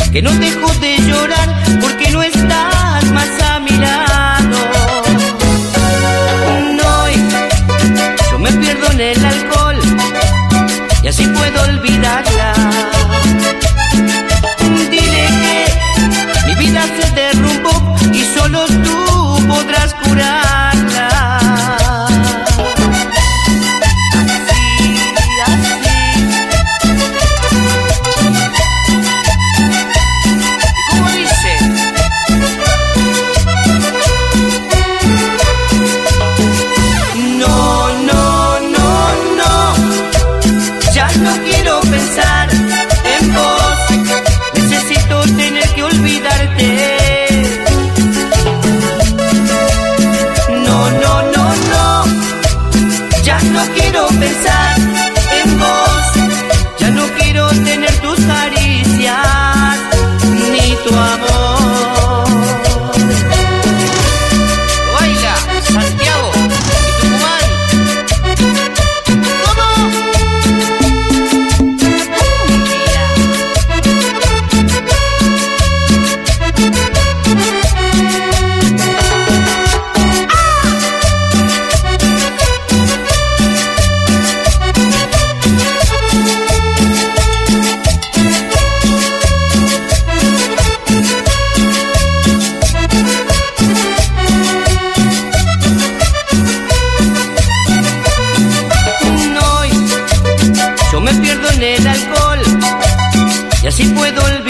que no dejo de llorar porque no estás más a mi lado. No, yo me pierdo en el alcohol y así puedo olvidarla. Dile que mi vida se derrumbó y solo tú podrás curarla. No quiero pensar en vos, necesito tener que olvidarte. No, no, no, no, ya no quiero pensar en vos, ya no quiero tener tus caricias ni tu amor. Oiga, Santiago y Tucumán. Me pierdo en el alcohol y así puedo olvidar.